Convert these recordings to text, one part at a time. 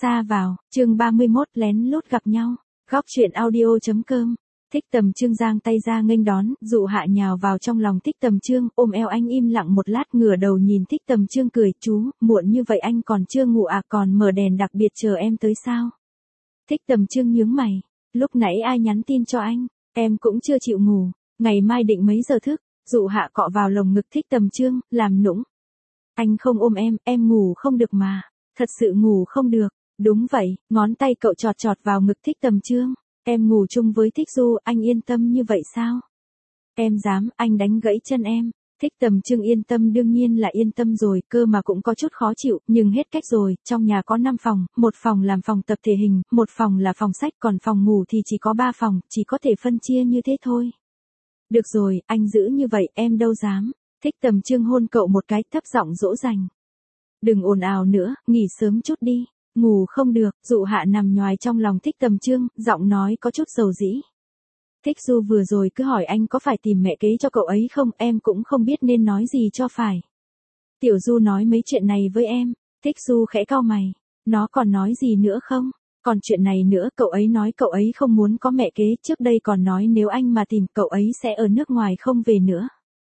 Xa vào, chương 31 lén lút gặp nhau. Góc chuyện audio.com. Thích Tầm Chương giang tay ra nghênh đón, Dụ Hạ nhào vào trong lòng Thích Tầm Chương, ôm eo anh im lặng một lát ngửa đầu nhìn Thích Tầm Chương cười, chú, muộn như vậy anh còn chưa ngủ à, còn mở đèn đặc biệt chờ em tới sao? Thích Tầm Chương nhướng mày, lúc nãy ai nhắn tin cho anh, em cũng chưa chịu ngủ, ngày mai định mấy giờ thức? Dụ Hạ cọ vào lồng ngực Thích Tầm Chương, làm nũng. Anh không ôm em ngủ không được mà, thật sự ngủ không được. Đúng vậy, ngón tay cậu chọt chọt vào ngực Thích Tầm Chương. Em ngủ chung với Thích Du, anh yên tâm như vậy sao? Em dám, anh đánh gãy chân em. Thích Tầm Chương yên tâm đương nhiên là yên tâm rồi, cơ mà cũng có chút khó chịu, nhưng hết cách rồi, trong nhà có 5 phòng, một phòng làm phòng tập thể hình, một phòng là phòng sách, còn phòng ngủ thì chỉ có 3 phòng, chỉ có thể phân chia như thế thôi. Được rồi, anh giữ như vậy, em đâu dám. Thích Tầm Chương hôn cậu một cái, thấp giọng dỗ dành. Đừng ồn ào nữa, nghỉ sớm chút đi. Ngủ không được, Dụ Hạ nằm nhoài trong lòng Thích Tầm Chương, giọng nói có chút dầu dĩ. Thích Du vừa rồi cứ hỏi anh có phải tìm mẹ kế cho cậu ấy không, em cũng không biết nên nói gì cho phải. Tiểu Du nói mấy chuyện này với em. Thích Du khẽ cau mày. Nó còn nói gì nữa không? Còn chuyện này nữa, cậu ấy nói cậu ấy không muốn có mẹ kế, trước đây còn nói nếu anh mà tìm cậu ấy sẽ ở nước ngoài không về nữa.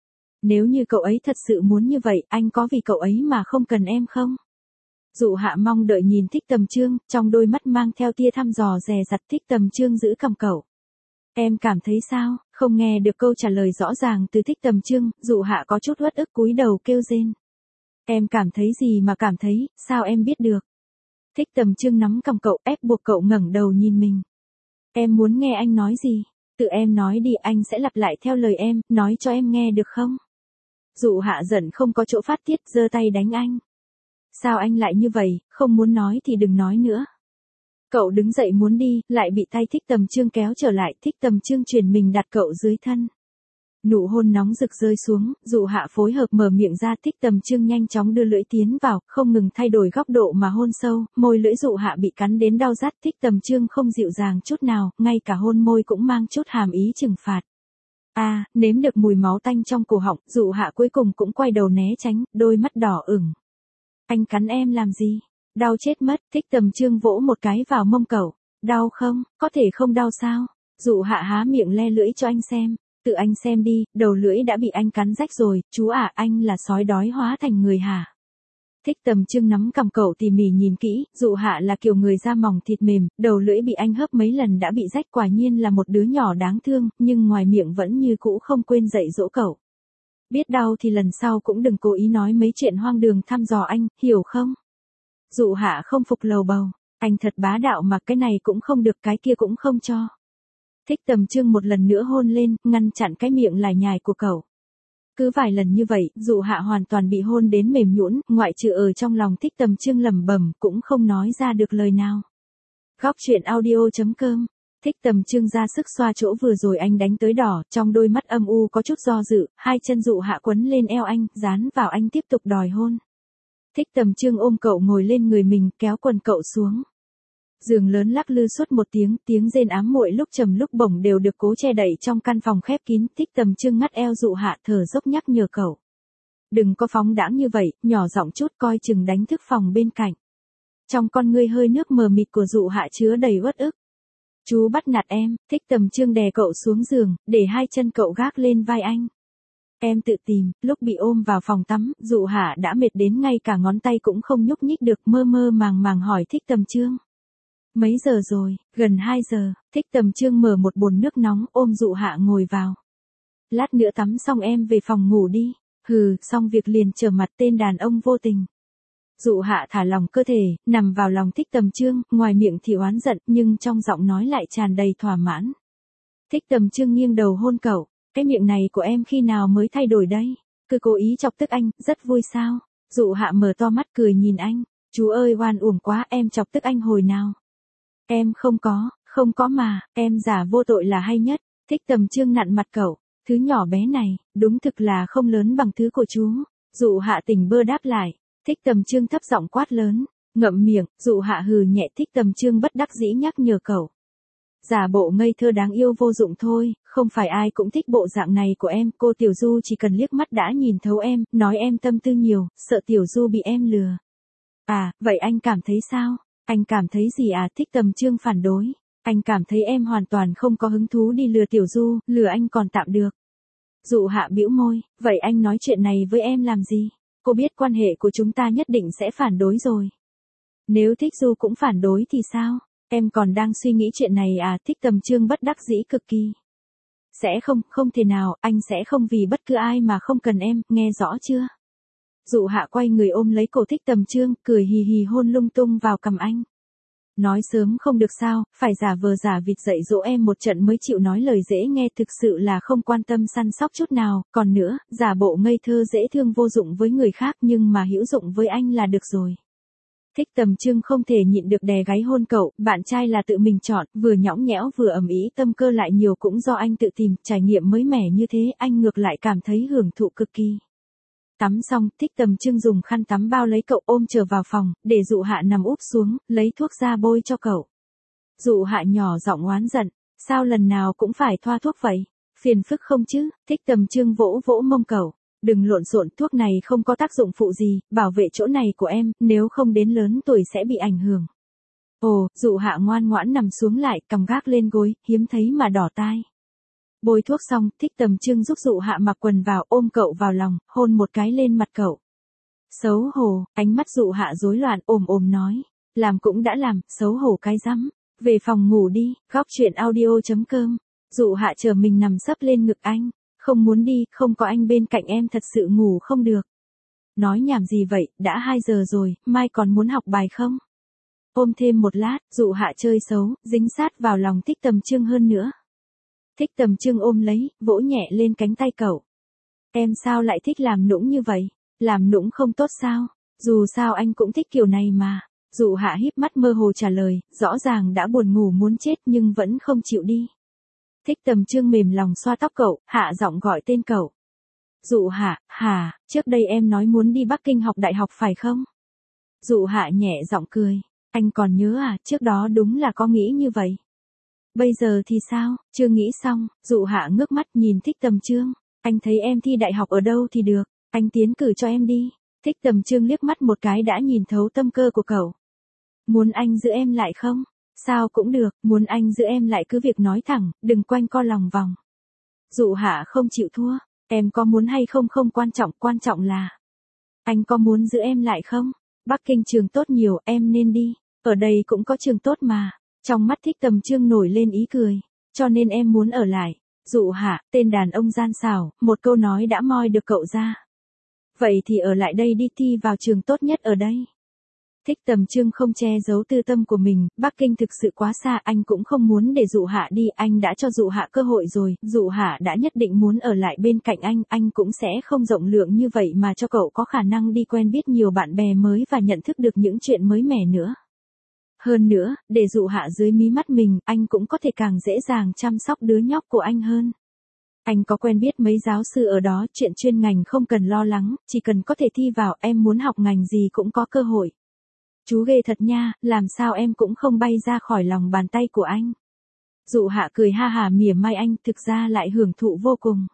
Nếu như cậu ấy thật sự muốn như vậy, anh có vì cậu ấy mà không cần em không? Dụ Hạ mong đợi nhìn Thích Tầm Chương, trong đôi mắt mang theo tia thăm dò dè dặt. Thích Tầm Chương giữ cằm cậu. Em cảm thấy sao? Không nghe được câu trả lời rõ ràng từ Thích Tầm Chương, Dụ Hạ có chút uất ức cúi đầu kêu rên. Em cảm thấy gì mà cảm thấy, sao em biết được? Thích Tầm Chương nắm cằm cậu, ép buộc cậu ngẩng đầu nhìn mình. Em muốn nghe anh nói gì? Tự em nói đi, anh sẽ lặp lại theo lời em, nói cho em nghe được không? Dụ Hạ giận không có chỗ phát tiết, giơ tay đánh anh. Sao anh lại như vậy, không muốn nói thì đừng nói nữa. Cậu đứng dậy muốn đi, lại bị tay Thích Tầm Chương kéo trở lại. Thích Tầm Chương chuyển mình đặt cậu dưới thân. Nụ hôn nóng rực rơi xuống, Dụ Hạ phối hợp mở miệng ra. Thích Tầm Chương nhanh chóng đưa lưỡi tiến vào, không ngừng thay đổi góc độ mà hôn sâu, môi lưỡi Dụ Hạ bị cắn đến đau rát. Thích Tầm Chương không dịu dàng chút nào, ngay cả hôn môi cũng mang chút hàm ý trừng phạt. Nếm được mùi máu tanh trong cổ họng, Dụ Hạ cuối cùng cũng quay đầu né tránh, đôi mắt đỏ ửng. Anh cắn em làm gì? Đau chết mất. Thích Tầm Chương vỗ một cái vào mông cậu. Đau không? Có thể không đau sao? Dụ Hạ há miệng le lưỡi cho anh xem. Tự anh xem đi, đầu lưỡi đã bị anh cắn rách rồi. Chú à, anh là sói đói hóa thành người hả? Thích Tầm Chương nắm cằm cậu tỉ mỉ nhìn kỹ. Dụ Hạ là kiểu người da mỏng thịt mềm, đầu lưỡi bị anh hớp mấy lần đã bị rách, quả nhiên là một đứa nhỏ đáng thương, nhưng ngoài miệng vẫn như cũ không quên dạy dỗ cậu. Biết đau thì lần sau cũng đừng cố ý nói mấy chuyện hoang đường thăm dò anh, hiểu không? Dụ Hạ không phục lầu bầu. Anh thật bá đạo mà, cái này cũng không được, cái kia cũng không cho. Thích Tầm Chương một lần nữa hôn lên, ngăn chặn cái miệng lải nhải của cậu. Cứ vài lần như vậy, Dụ Hạ hoàn toàn bị hôn đến mềm nhũn, ngoại trừ ở trong lòng Thích Tầm Chương lẩm bẩm, cũng không nói ra được lời nào. Góc chuyện audio.com. Thích Tầm Chương ra sức xoa chỗ vừa rồi anh đánh tới đỏ, trong đôi mắt âm u có chút do dự, hai chân Dụ Hạ quấn lên eo anh, dán vào anh tiếp tục đòi hôn. Thích Tầm Chương ôm cậu ngồi lên người mình, kéo quần cậu xuống. Giường lớn lắc lư suốt một tiếng rên ám muội lúc trầm lúc bổng đều được cố che đậy trong căn phòng khép kín. Thích Tầm Chương ngắt eo Dụ Hạ, thở dốc nhắc nhở cậu. Đừng có phóng đãng như vậy, nhỏ giọng chút, coi chừng đánh thức phòng bên cạnh. Trong con ngươi hơi nước mờ mịt của Dụ Hạ chứa đầy uất ức. Chú bắt nạt em. Thích Tầm Chương đè cậu xuống giường, để hai chân cậu gác lên vai anh. Em tự tìm. Lúc bị ôm vào phòng tắm, Dụ Hạ đã mệt đến ngay cả ngón tay cũng không nhúc nhích được, mơ mơ màng màng hỏi Thích Tầm Chương. Mấy giờ rồi? Gần 2 giờ. Thích Tầm Chương mở một bồn nước nóng, ôm Dụ Hạ ngồi vào. Lát nữa tắm xong em về phòng ngủ đi. Hừ, xong việc liền trở mặt, tên đàn ông vô tình. Dụ Hạ thả lòng cơ thể, nằm vào lòng Thích Tầm Chương, ngoài miệng thì oán giận, nhưng trong giọng nói lại tràn đầy thỏa mãn. Thích Tầm Chương nghiêng đầu hôn cậu. Cái miệng này của em khi nào mới thay đổi đây? Cứ cố ý chọc tức anh, rất vui sao? Dụ Hạ mở to mắt cười nhìn anh. Chú ơi oan uổng quá, em chọc tức anh hồi nào? Em không có mà, em giả vô tội là hay nhất. Thích Tầm Chương nặn mặt cậu. Thứ nhỏ bé này, đúng thực là không lớn bằng thứ của chú. Dụ Hạ tỉnh bơ đáp lại. Thích Tầm Chương thấp giọng quát lớn. Ngậm miệng. Dụ Hạ hừ nhẹ. Thích Tầm Chương bất đắc dĩ nhắc nhở cậu. Giả bộ ngây thơ đáng yêu vô dụng thôi, không phải ai cũng thích bộ dạng này của em. Cô Tiểu Du chỉ cần liếc mắt đã nhìn thấu em, nói em tâm tư nhiều, sợ Tiểu Du bị em lừa. À, vậy anh cảm thấy sao? Anh cảm thấy gì à? Thích Tầm Chương phản đối. Anh cảm thấy em hoàn toàn không có hứng thú đi lừa Tiểu Du, lừa anh còn tạm được. Dụ Hạ bĩu môi, vậy anh nói chuyện này với em làm gì? Cô biết quan hệ của chúng ta nhất định sẽ phản đối rồi. Nếu Thích Du cũng phản đối thì sao? Em còn đang suy nghĩ chuyện này à? Thích Tầm Chương bất đắc dĩ cực kỳ. Sẽ không, không thể nào, anh sẽ không vì bất cứ ai mà không cần em, nghe rõ chưa? Dụ Hạ quay người ôm lấy cổ Thích Tầm Chương, cười hì hì hôn lung tung vào cằm anh. Nói sớm không được sao, phải giả vờ giả vịt dạy dỗ em một trận mới chịu nói lời dễ nghe, thực sự là không quan tâm săn sóc chút nào, còn nữa, giả bộ ngây thơ dễ thương vô dụng với người khác nhưng mà hữu dụng với anh là được rồi. Thích Tầm Chương không thể nhịn được đè gáy hôn cậu, bạn trai là tự mình chọn, vừa nhõng nhẽo vừa ầm ĩ, tâm cơ lại nhiều cũng do anh tự tìm, trải nghiệm mới mẻ như thế, anh ngược lại cảm thấy hưởng thụ cực kỳ. Tắm xong, Thích Tầm Chương dùng khăn tắm bao lấy cậu ôm trở vào phòng, để Dụ Hạ nằm úp xuống, lấy thuốc ra bôi cho cậu. Dụ Hạ nhỏ giọng oán giận, sao lần nào cũng phải thoa thuốc vậy? Phiền phức không chứ? Thích Tầm Chương vỗ vỗ mông cậu. Đừng lộn xộn, thuốc này không có tác dụng phụ gì, bảo vệ chỗ này của em, nếu không đến lớn tuổi sẽ bị ảnh hưởng. Ồ, Dụ Hạ ngoan ngoãn nằm xuống lại, cằm gác lên gối, hiếm thấy mà đỏ tai. Bôi thuốc xong, Thích Tầm Chương giúp Dụ Hạ mặc quần vào, ôm cậu vào lòng, hôn một cái lên mặt cậu. Xấu hổ, ánh mắt Dụ Hạ rối loạn, ồm nói. Làm cũng đã làm, xấu hổ cái rắm. Về phòng ngủ đi, góc chuyện audio.com. Dụ Hạ chờ mình nằm sấp lên ngực anh. Không muốn đi, không có anh bên cạnh em thật sự ngủ không được. Nói nhảm gì vậy, đã 2 giờ rồi, mai còn muốn học bài không? Ôm thêm một lát, Dụ Hạ chơi xấu, dính sát vào lòng Thích Tầm Chương hơn nữa. Thích Tầm Chương ôm lấy, vỗ nhẹ lên cánh tay cậu. Em sao lại thích làm nũng như vậy? Làm nũng không tốt sao? Dù sao anh cũng thích kiểu này mà. Dụ Hạ híp mắt mơ hồ trả lời, rõ ràng đã buồn ngủ muốn chết nhưng vẫn không chịu đi. Thích Tầm Chương mềm lòng xoa tóc cậu, hạ giọng gọi tên cậu. Dụ Hạ, hả, trước đây em nói muốn đi Bắc Kinh học đại học phải không? Dụ Hạ nhẹ giọng cười, anh còn nhớ à, trước đó đúng là có nghĩ như vậy. Bây giờ thì sao, chưa nghĩ xong, Dụ Hạ ngước mắt nhìn Thích Tầm Chương, anh thấy em thi đại học ở đâu thì được, anh tiến cử cho em đi. Thích Tầm Chương liếc mắt một cái đã nhìn thấu tâm cơ của cậu. Muốn anh giữ em lại không? Sao cũng được, muốn anh giữ em lại cứ việc nói thẳng, đừng quanh co lòng vòng. Dụ Hạ không chịu thua, em có muốn hay không không quan trọng là anh có muốn giữ em lại không? Bắc Kinh trường tốt nhiều, em nên đi, ở đây cũng có trường tốt mà. Trong mắt Thích Tầm Chương nổi lên ý cười, cho nên em muốn ở lại. Dụ Hạ, tên đàn ông gian xảo, một câu nói đã moi được cậu ra. Vậy thì ở lại đây đi, thi vào trường tốt nhất ở đây. Thích Tầm Chương không che giấu tư tâm của mình, Bắc Kinh thực sự quá xa, anh cũng không muốn để Dụ Hạ đi, anh đã cho Dụ Hạ cơ hội rồi, Dụ Hạ đã nhất định muốn ở lại bên cạnh anh cũng sẽ không rộng lượng như vậy mà cho cậu có khả năng đi quen biết nhiều bạn bè mới và nhận thức được những chuyện mới mẻ nữa. Hơn nữa, để Dụ Hạ dưới mí mắt mình, anh cũng có thể càng dễ dàng chăm sóc đứa nhóc của anh hơn. Anh có quen biết mấy giáo sư ở đó, chuyện chuyên ngành không cần lo lắng, chỉ cần có thể thi vào, em muốn học ngành gì cũng có cơ hội. Chú ghê thật nha, làm sao em cũng không bay ra khỏi lòng bàn tay của anh. Dụ Hạ cười ha hà mỉa mai anh, thực ra lại hưởng thụ vô cùng.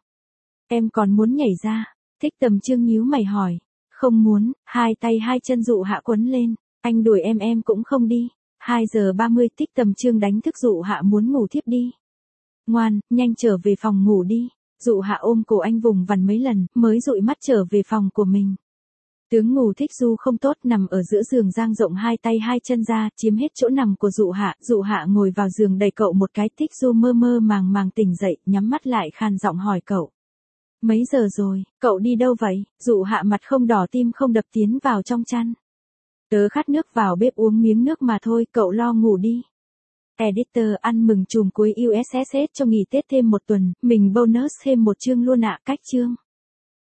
Em còn muốn nhảy ra? Thích Tầm Chương nhíu mày hỏi. Không muốn, hai tay hai chân Dụ Hạ quấn lên, anh đuổi em cũng không đi. 2 giờ 30 Thích Tầm Chương đánh thức Dụ Hạ muốn ngủ thiếp đi. Ngoan, nhanh trở về phòng ngủ đi. Dụ Hạ ôm cổ anh vùng vằng mấy lần, mới dụi mắt trở về phòng của mình. Tướng ngủ Thích Du không tốt, nằm ở giữa giường dang rộng hai tay hai chân ra, chiếm hết chỗ nằm của Dụ Hạ. Dụ Hạ ngồi vào giường đẩy cậu một cái, Thích Du mơ mơ màng tỉnh dậy, nhắm mắt lại khàn giọng hỏi cậu. Mấy giờ rồi, cậu đi đâu vậy? Dụ Hạ mặt không đỏ tim không đập tiến vào trong chăn. Tớ khát nước, vào bếp uống miếng nước mà thôi, cậu lo ngủ đi. Editor ăn mừng chùm cuối USSS cho nghỉ Tết thêm 1 tuần, mình bonus thêm 1 chương luôn ạ, cách chương.